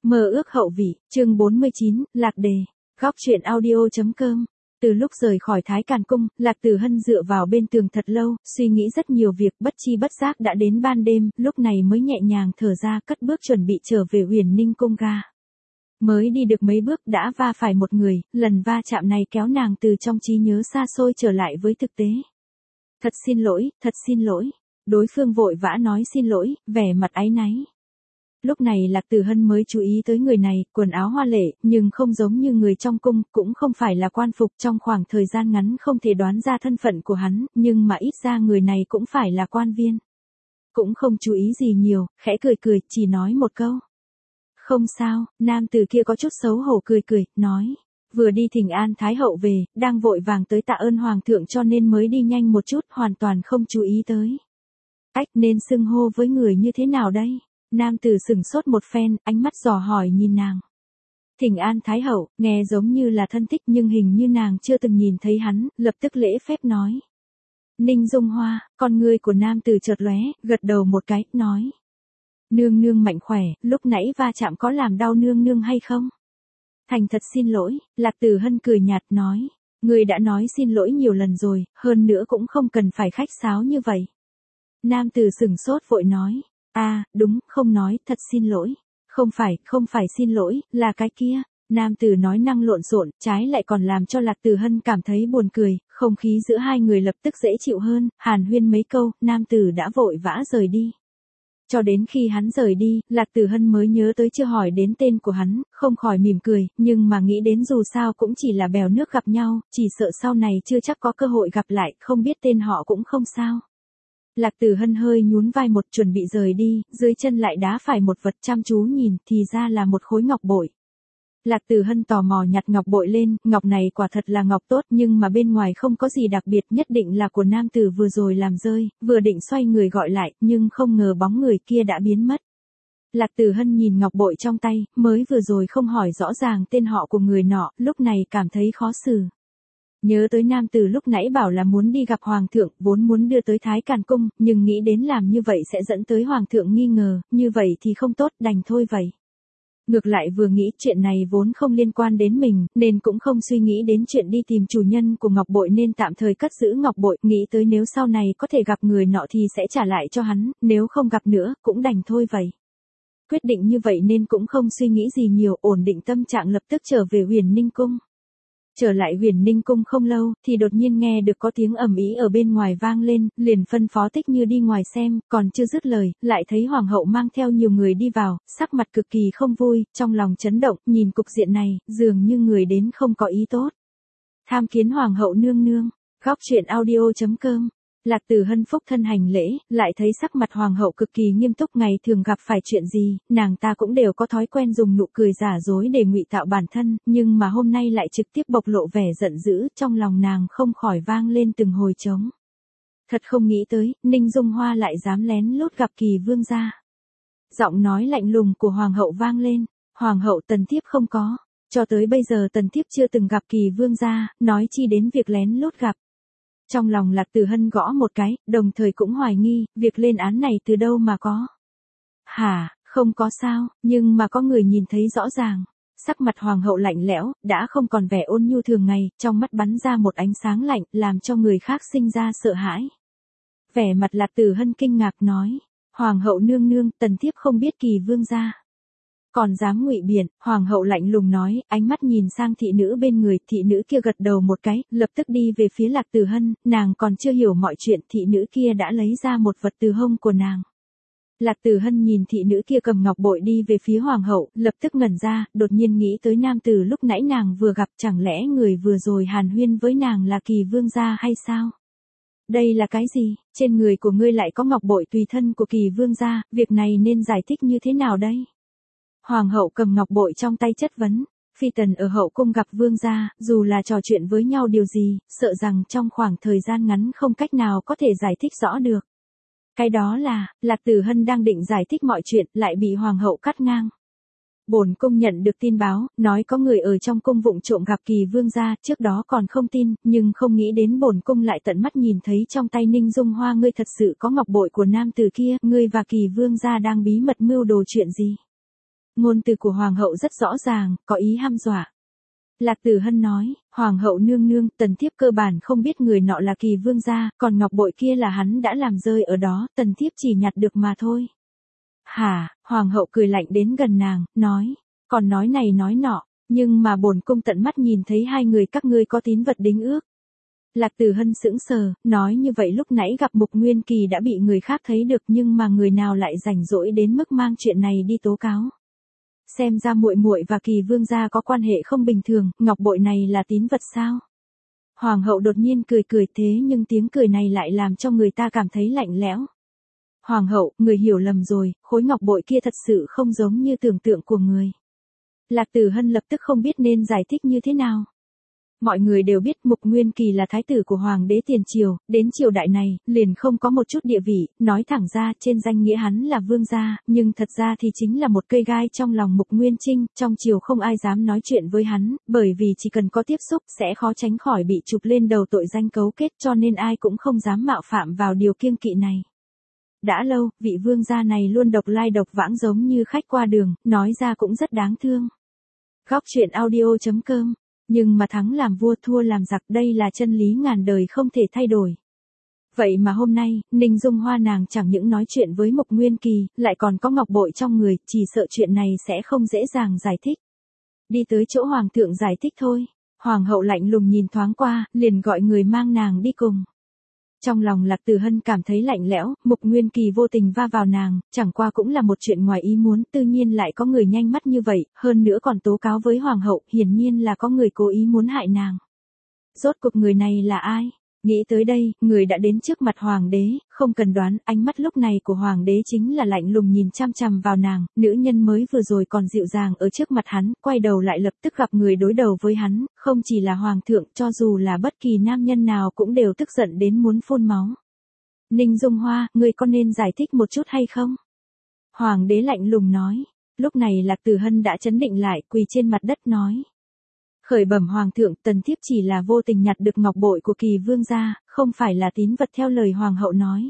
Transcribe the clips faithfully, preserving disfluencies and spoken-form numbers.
Mơ ước hậu vị, chương bốn mươi chín, Lạc Đề, góc truyện audio.com. Từ lúc rời khỏi Thái Càn Cung, Lạc Tử Hân dựa vào bên tường thật lâu, suy nghĩ rất nhiều việc, bất chi bất giác đã đến ban đêm, lúc này mới nhẹ nhàng thở ra, cất bước chuẩn bị trở về Huyền Ninh Cung ga. Mới đi được mấy bước đã va phải một người, lần va chạm này kéo nàng từ trong trí nhớ xa xôi trở lại với thực tế. Thật xin lỗi, thật xin lỗi. Đối phương vội vã nói xin lỗi, vẻ mặt áy náy. Lúc này Lạc Tử Hân mới chú ý tới người này, quần áo hoa lệ, nhưng không giống như người trong cung, cũng không phải là quan phục, trong khoảng thời gian ngắn không thể đoán ra thân phận của hắn, nhưng mà ít ra người này cũng phải là quan viên. Cũng không chú ý gì nhiều, khẽ cười cười, chỉ nói một câu. Không sao, nam tử kia có chút xấu hổ cười cười, nói. Vừa đi thỉnh an Thái Hậu về, đang vội vàng tới tạ ơn Hoàng thượng cho nên mới đi nhanh một chút, hoàn toàn không chú ý tới. Ách, nên xưng hô với người như thế nào đây? Nam tử sửng sốt một phen, ánh mắt dò hỏi nhìn nàng. Thỉnh an Thái Hậu, nghe giống như là thân thích nhưng hình như nàng chưa từng nhìn thấy hắn, lập tức lễ phép nói. Ninh Dung Hoa, con ngươi của nam tử chợt lóe, gật đầu một cái, nói. Nương nương mạnh khỏe, lúc nãy va chạm có làm đau nương nương hay không? Thành thật xin lỗi, Lạc Tử Hân cười nhạt nói. Người đã nói xin lỗi nhiều lần rồi, hơn nữa cũng không cần phải khách sáo như vậy. Nam tử sửng sốt vội nói. À, đúng, không nói, thật xin lỗi. Không phải, không phải xin lỗi, là cái kia. Nam tử nói năng lộn xộn, trái lại còn làm cho Lạc Tử Hân cảm thấy buồn cười, không khí giữa hai người lập tức dễ chịu hơn, hàn huyên mấy câu, nam tử đã vội vã rời đi. Cho đến khi hắn rời đi, Lạc Tử Hân mới nhớ tới chưa hỏi đến tên của hắn, không khỏi mỉm cười, nhưng mà nghĩ đến dù sao cũng chỉ là bèo nước gặp nhau, chỉ sợ sau này chưa chắc có cơ hội gặp lại, không biết tên họ cũng không sao. Lạc Tử Hân hơi nhún vai một chuẩn bị rời đi, dưới chân lại đá phải một vật chăm chú nhìn, thì ra là một khối ngọc bội. Lạc Tử Hân tò mò nhặt ngọc bội lên, ngọc này quả thật là ngọc tốt nhưng mà bên ngoài không có gì đặc biệt, nhất định là của nam tử vừa rồi làm rơi, vừa định xoay người gọi lại, nhưng không ngờ bóng người kia đã biến mất. Lạc Tử Hân nhìn ngọc bội trong tay, mới vừa rồi không hỏi rõ ràng tên họ của người nọ, lúc này cảm thấy khó xử. Nhớ tới nam tử lúc nãy bảo là muốn đi gặp Hoàng thượng, vốn muốn đưa tới Thái Càn Cung, nhưng nghĩ đến làm như vậy sẽ dẫn tới Hoàng thượng nghi ngờ, như vậy thì không tốt, đành thôi vậy. Ngược lại vừa nghĩ chuyện này vốn không liên quan đến mình, nên cũng không suy nghĩ đến chuyện đi tìm chủ nhân của ngọc bội nên tạm thời cất giữ ngọc bội, nghĩ tới nếu sau này có thể gặp người nọ thì sẽ trả lại cho hắn, nếu không gặp nữa, cũng đành thôi vậy. Quyết định như vậy nên cũng không suy nghĩ gì nhiều, ổn định tâm trạng lập tức trở về Huyền Ninh Cung. Trở lại Huyền Ninh Cung không lâu, thì đột nhiên nghe được có tiếng ầm ĩ ở bên ngoài vang lên, liền phân phó Tích Như đi ngoài xem, còn chưa dứt lời, lại thấy Hoàng hậu mang theo nhiều người đi vào, sắc mặt cực kỳ không vui, trong lòng chấn động, nhìn cục diện này, dường như người đến không có ý tốt. Tham kiến Hoàng hậu nương nương, góc truyện audio.com. Lạc Tử Hân phúc thân hành lễ, lại thấy sắc mặt Hoàng hậu cực kỳ nghiêm túc, ngày thường gặp phải chuyện gì, nàng ta cũng đều có thói quen dùng nụ cười giả dối để ngụy tạo bản thân, nhưng mà hôm nay lại trực tiếp bộc lộ vẻ giận dữ, trong lòng nàng không khỏi vang lên từng hồi trống. Thật không nghĩ tới, Ninh Dung Hoa lại dám lén lút gặp Kỳ vương gia. Giọng nói lạnh lùng của Hoàng hậu vang lên, Hoàng hậu tần thiếp không có, cho tới bây giờ tần thiếp chưa từng gặp Kỳ vương gia, nói chi đến việc lén lút gặp. Trong lòng Lạc Tử Hân gõ một cái, đồng thời cũng hoài nghi, việc lên án này từ đâu mà có. Hả, không có sao, nhưng mà có người nhìn thấy rõ ràng. Sắc mặt Hoàng hậu lạnh lẽo, đã không còn vẻ ôn nhu thường ngày, trong mắt bắn ra một ánh sáng lạnh, làm cho người khác sinh ra sợ hãi. Vẻ mặt Lạc Tử Hân kinh ngạc nói, Hoàng hậu nương nương, tần thiếp không biết Kỳ vương gia. Còn dám ngụy biện, Hoàng hậu lạnh lùng nói, ánh mắt nhìn sang thị nữ bên người, thị nữ kia gật đầu một cái, lập tức đi về phía Lạc Tử Hân, nàng còn chưa hiểu mọi chuyện, thị nữ kia đã lấy ra một vật từ hông của nàng. Lạc Tử Hân nhìn thị nữ kia cầm ngọc bội đi về phía Hoàng hậu, lập tức ngẩn ra, đột nhiên nghĩ tới nam tử lúc nãy nàng vừa gặp, chẳng lẽ người vừa rồi hàn huyên với nàng là Kỳ vương gia hay sao? Đây là cái gì? Trên người của ngươi lại có ngọc bội tùy thân của Kỳ vương gia, việc này nên giải thích như thế nào đây? Hoàng hậu cầm ngọc bội trong tay chất vấn, phi tần ở hậu cung gặp vương gia, dù là trò chuyện với nhau điều gì, sợ rằng trong khoảng thời gian ngắn không cách nào có thể giải thích rõ được. Cái đó là, Lạc Tử Hân đang định giải thích mọi chuyện, lại bị Hoàng hậu cắt ngang. Bổn cung nhận được tin báo, nói có người ở trong cung vụng trộm gặp Kỳ vương gia, trước đó còn không tin, nhưng không nghĩ đến bổn cung lại tận mắt nhìn thấy trong tay Ninh Dung Hoa ngươi thật sự có ngọc bội của nam tử kia, ngươi và Kỳ vương gia đang bí mật mưu đồ chuyện gì? Ngôn từ của hoàng hậu rất rõ ràng, có ý hăm dọa. Lạc Tử Hân nói, hoàng hậu nương nương, tần thiếp cơ bản không biết người nọ là Kỳ vương gia, còn ngọc bội kia là hắn đã làm rơi ở đó, tần thiếp chỉ nhặt được mà thôi. Hả, hoàng hậu cười lạnh đến gần nàng, nói, còn nói này nói nọ, nhưng mà bổn cung tận mắt nhìn thấy hai người các ngươi có tín vật đính ước. Lạc Tử Hân sững sờ, nói như vậy lúc nãy gặp Mục Nguyên Kỳ đã bị người khác thấy được nhưng mà người nào lại rảnh rỗi đến mức mang chuyện này đi tố cáo. Xem ra muội muội và Kỳ vương gia có quan hệ không bình thường, ngọc bội này là tín vật sao? Hoàng hậu đột nhiên cười cười thế nhưng tiếng cười này lại làm cho người ta cảm thấy lạnh lẽo. Hoàng hậu, người hiểu lầm rồi, khối ngọc bội kia thật sự không giống như tưởng tượng của người. Lạc Tử Hân lập tức không biết nên giải thích như thế nào. Mọi người đều biết Mục Nguyên Kỳ là thái tử của Hoàng đế tiền triều, đến triều đại này, liền không có một chút địa vị, nói thẳng ra trên danh nghĩa hắn là vương gia, nhưng thật ra thì chính là một cây gai trong lòng Mục Nguyên Trinh, trong triều không ai dám nói chuyện với hắn, bởi vì chỉ cần có tiếp xúc sẽ khó tránh khỏi bị chụp lên đầu tội danh cấu kết cho nên ai cũng không dám mạo phạm vào điều kiêng kỵ này. Đã lâu, vị vương gia này luôn độc lai độc vãng giống như khách qua đường, nói ra cũng rất đáng thương. Góc truyện audio chấm com. Nhưng mà thắng làm vua thua làm giặc, đây là chân lý ngàn đời không thể thay đổi. Vậy mà hôm nay, Ninh Dung Hoa nàng chẳng những nói chuyện với Mục Nguyên Kỳ, lại còn có ngọc bội trong người, chỉ sợ chuyện này sẽ không dễ dàng giải thích. Đi tới chỗ hoàng thượng giải thích thôi. Hoàng hậu lạnh lùng nhìn thoáng qua, liền gọi người mang nàng đi cùng. Trong lòng Lạc Tử Hân cảm thấy lạnh lẽo, Mục Nguyên Kỳ vô tình va vào nàng, chẳng qua cũng là một chuyện ngoài ý muốn, tự nhiên lại có người nhanh mắt như vậy, hơn nữa còn tố cáo với hoàng hậu, hiển nhiên là có người cố ý muốn hại nàng. Rốt cuộc người này là ai? Nghĩ tới đây, người đã đến trước mặt hoàng đế, không cần đoán, ánh mắt lúc này của hoàng đế chính là lạnh lùng nhìn chăm chăm vào nàng, nữ nhân mới vừa rồi còn dịu dàng ở trước mặt hắn, quay đầu lại lập tức gặp người đối đầu với hắn, không chỉ là hoàng thượng, cho dù là bất kỳ nam nhân nào cũng đều tức giận đến muốn phun máu. Ninh Dung Hoa, ngươi có nên giải thích một chút hay không? Hoàng đế lạnh lùng nói, lúc này Lạc Tử Hân đã trấn định lại, quỳ trên mặt đất nói. Khởi bẩm hoàng thượng, tần thiếp chỉ là vô tình nhặt được ngọc bội của Kỳ vương gia, không phải là tín vật theo lời hoàng hậu nói.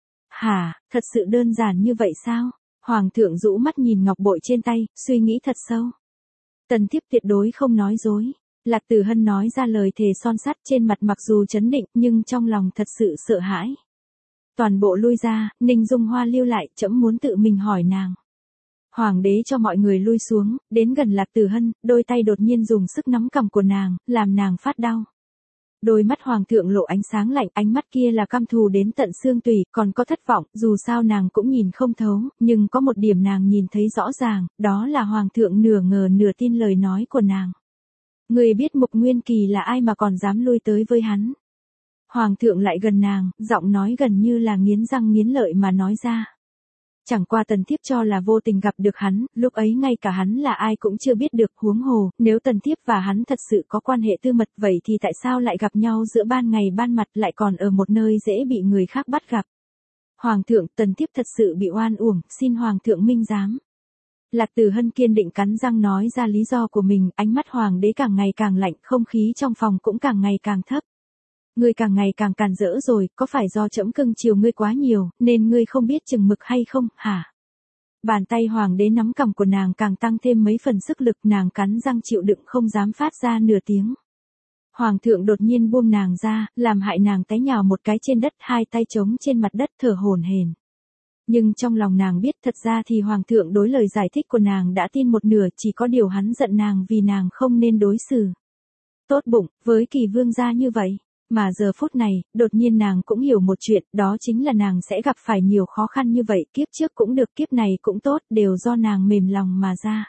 Hả, thật sự đơn giản như vậy sao? Hoàng thượng rũ mắt nhìn ngọc bội trên tay, suy nghĩ thật sâu. Tần thiếp tuyệt đối không nói dối. Lạc Tử Hân nói ra lời thề son sắt, trên mặt mặc dù trấn định nhưng trong lòng thật sự sợ hãi. Toàn bộ lui ra, Ninh Dung Hoa lưu lại, trẫm muốn tự mình hỏi nàng. Hoàng đế cho mọi người lui xuống, đến gần Lạc Tử Hân, đôi tay đột nhiên dùng sức nắm cằm của nàng, làm nàng phát đau. Đôi mắt hoàng thượng lộ ánh sáng lạnh, ánh mắt kia là căm thù đến tận xương tủy, còn có thất vọng, dù sao nàng cũng nhìn không thấu, nhưng có một điểm nàng nhìn thấy rõ ràng, đó là hoàng thượng nửa ngờ nửa tin lời nói của nàng. Người biết Mục Nguyên Kỳ là ai mà còn dám lui tới với hắn. Hoàng thượng lại gần nàng, giọng nói gần như là nghiến răng nghiến lợi mà nói ra. Chẳng qua tần thiếp cho là vô tình gặp được hắn, lúc ấy ngay cả hắn là ai cũng chưa biết được, huống hồ, nếu tần thiếp và hắn thật sự có quan hệ tư mật vậy thì tại sao lại gặp nhau giữa ban ngày ban mặt lại còn ở một nơi dễ bị người khác bắt gặp. Hoàng thượng, tần thiếp thật sự bị oan uổng, xin hoàng thượng minh giám. Lạc Tử Hân kiên định cắn răng nói ra lý do của mình, ánh mắt hoàng đế càng ngày càng lạnh, không khí trong phòng cũng càng ngày càng thấp. Ngươi càng ngày càng càn rỡ rồi, có phải do trẫm cưng chiều ngươi quá nhiều, nên ngươi không biết chừng mực hay không, hả? Bàn tay hoàng đế nắm cằm của nàng càng tăng thêm mấy phần sức lực, nàng cắn răng chịu đựng không dám phát ra nửa tiếng. Hoàng thượng đột nhiên buông nàng ra, làm hại nàng té nhào một cái trên đất, hai tay trống trên mặt đất thở hổn hển. Nhưng trong lòng nàng biết thật ra thì hoàng thượng đối lời giải thích của nàng đã tin một nửa, chỉ có điều hắn giận nàng vì nàng không nên đối xử tốt bụng với Kỳ vương gia như vậy. Mà giờ phút này, đột nhiên nàng cũng hiểu một chuyện, đó chính là nàng sẽ gặp phải nhiều khó khăn như vậy, kiếp trước cũng được kiếp này cũng tốt, đều do nàng mềm lòng mà ra.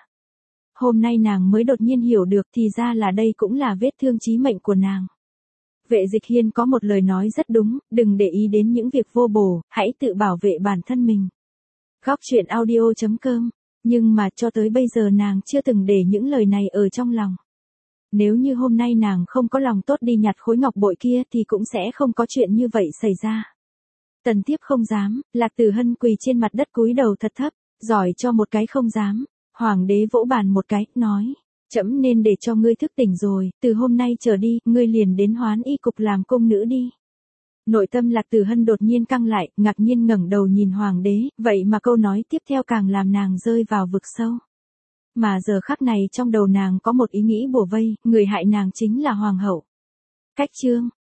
Hôm nay nàng mới đột nhiên hiểu được thì ra là đây cũng là vết thương chí mệnh của nàng. Vệ Dịch Hiên có một lời nói rất đúng, đừng để ý đến những việc vô bổ, hãy tự bảo vệ bản thân mình. Góc truyện audio chấm com. Nhưng mà cho tới bây giờ nàng chưa từng để những lời này ở trong lòng. Nếu như hôm nay nàng không có lòng tốt đi nhặt khối ngọc bội kia thì cũng sẽ không có chuyện như vậy xảy ra. Tần thiếp không dám, Lạc Tử Hân quỳ trên mặt đất cúi đầu thật thấp, giỏi cho một cái không dám. Hoàng đế vỗ bàn một cái, nói, trẫm nên để cho ngươi thức tỉnh rồi, từ hôm nay trở đi, ngươi liền đến Hoán Y cục làm cung nữ đi. Nội tâm Lạc Tử Hân đột nhiên căng lại, ngạc nhiên ngẩng đầu nhìn hoàng đế, vậy mà câu nói tiếp theo càng làm nàng rơi vào vực sâu. mà giờ khắc này trong đầu nàng có một ý nghĩ bủa vây, người hại nàng chính là hoàng hậu. Cách chương